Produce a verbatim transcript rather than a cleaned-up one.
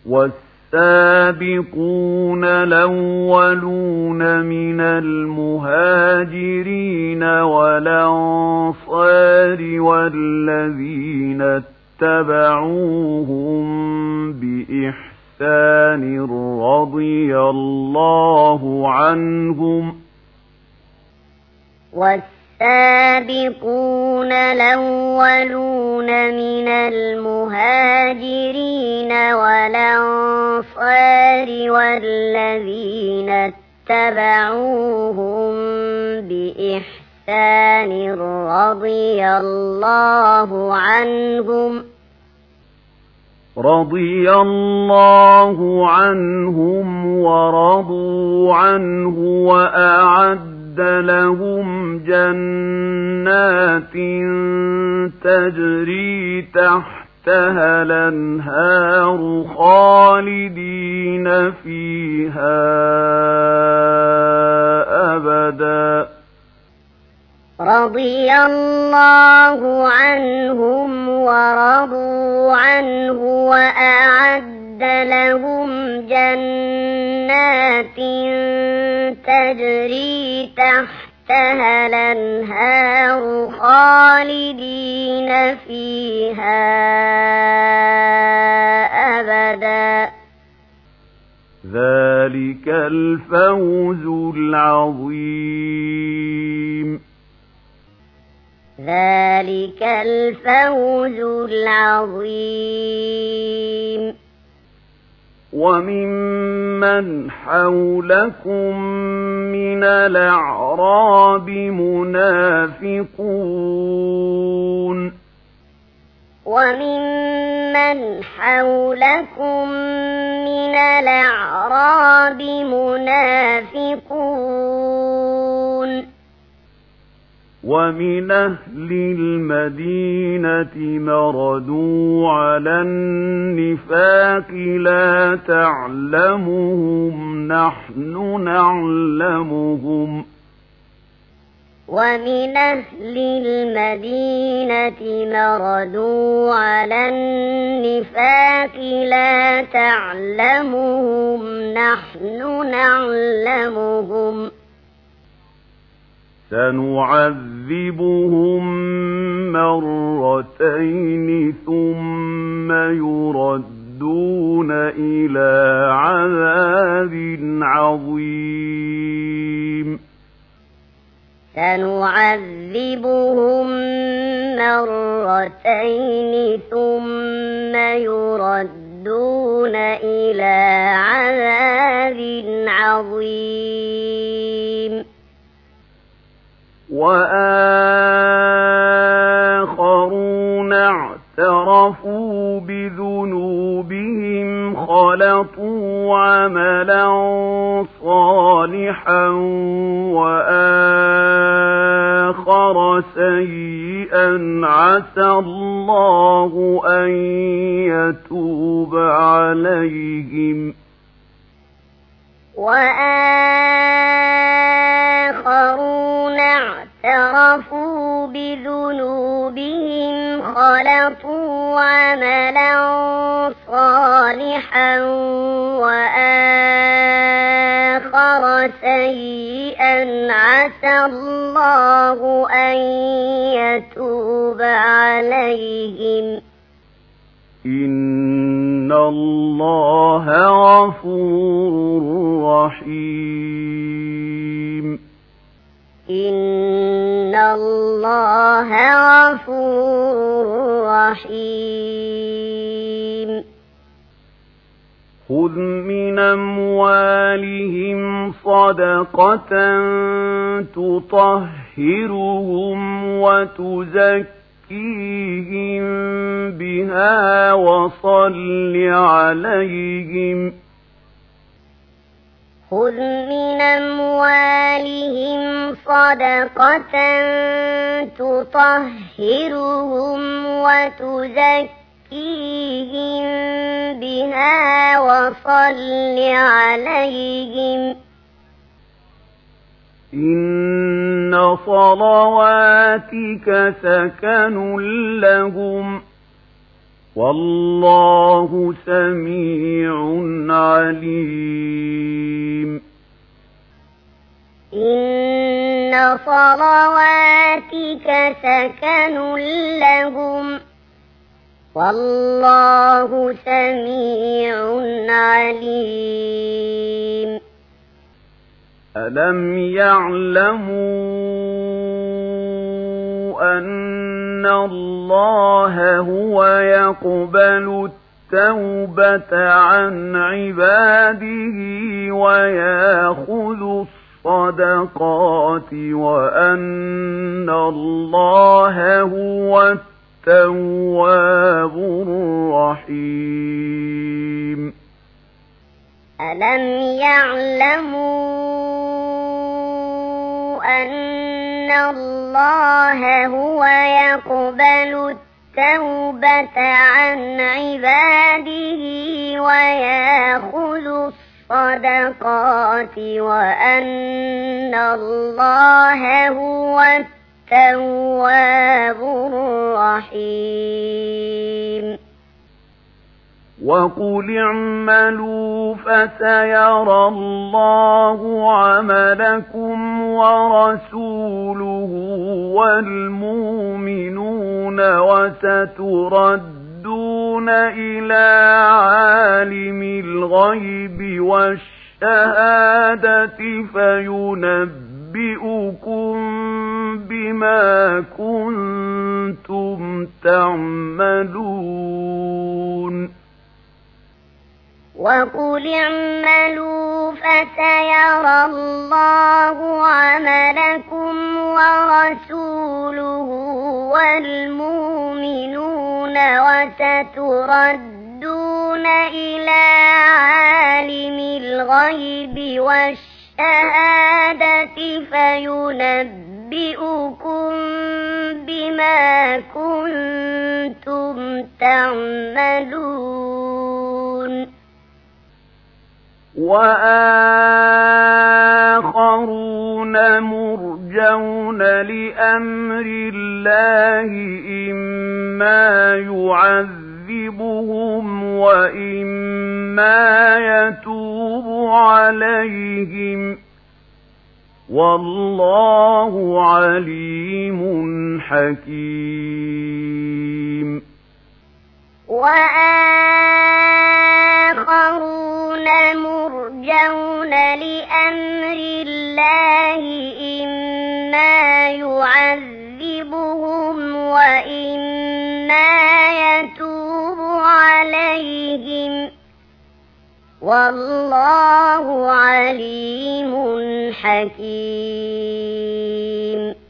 والسابقون الأولون من المهاجرين والأنصار والذين اتبعوهم بإحسان رضي الله عنهم والسابقون الأولون من المهاجرين والأنصار والذين اتبعوهم بإحسان رضي الله عنهم رضي الله عنهم ورضوا عنه وأعد لهم جنات تجري تحتها الأنهار خالدين فيها أبدا رضي الله عنهم ورضوا عنه وأعد لهم جنات تجري تحتها الأنهار خالدين فيها أبدا ذلك الفوز العظيم ذلك الفوز العظيم وممن حولكم من الأعراب منافقون وممن حولكم من الأعراب منافقون ومن أهل المدينة مردوا على النفاق لا تعلمهم نحن نعلمهم ومن أهل المدينة مردوا على النفاق لا تعلمهم نحن نعلمهم سنعذبهم مرتين ثم يردون إلى عذاب عظيم سنعذبهم مرتين ثم يردون إلى عذاب عظيم وآخرون اعترفوا بذنوبهم خلطوا عملا صالحا وآخر سيئا عسى الله أن يتوب عليهم وآخرون اعترفوا بذنوبهم خلطوا عملا صالحا وآخر سيئا عسى الله أن يتوب عليهم إن الله غفور رحيم إن الله غفور رحيم خذ من أموالهم صدقة تطهرهم وتزكيهم بها وصل عليهم خذ من أموالهم صدقة تطهرهم وتزكيهم بها وصل عليهم إن صلواتك سكن لهم والله سميع عليم إن صلواتك سكن لهم والله سميع عليم ألم يعلموا أن الله هو يقبل التوبة عن عباده ويأخذ الصدقات وأن الله هو التواب الرحيم ألم يعلموا أن الله هو يقبل التوبة عن عباده ويأخذ الصدقات وأن الله هو التواب الرحيم وقل اعملوا فسيرى الله عملكم ورسوله والمؤمنون وستردون إلى عالم الغيب والشهادة فينبئكم بما كنتم تعملون وقل اعملوا فسيرى الله عملكم ورسوله والمؤمنون وستردون إلى عالم الغيب والشهادة فينبئكم بما كنتم تعملون وآخرون مرجون لأمر الله إما يعذبهم وإما يتوب عليهم والله عليم حكيم وآخرون مرجون لأمر الله إما يعذبهم وإما يتوب عليهم والله عليم حكيم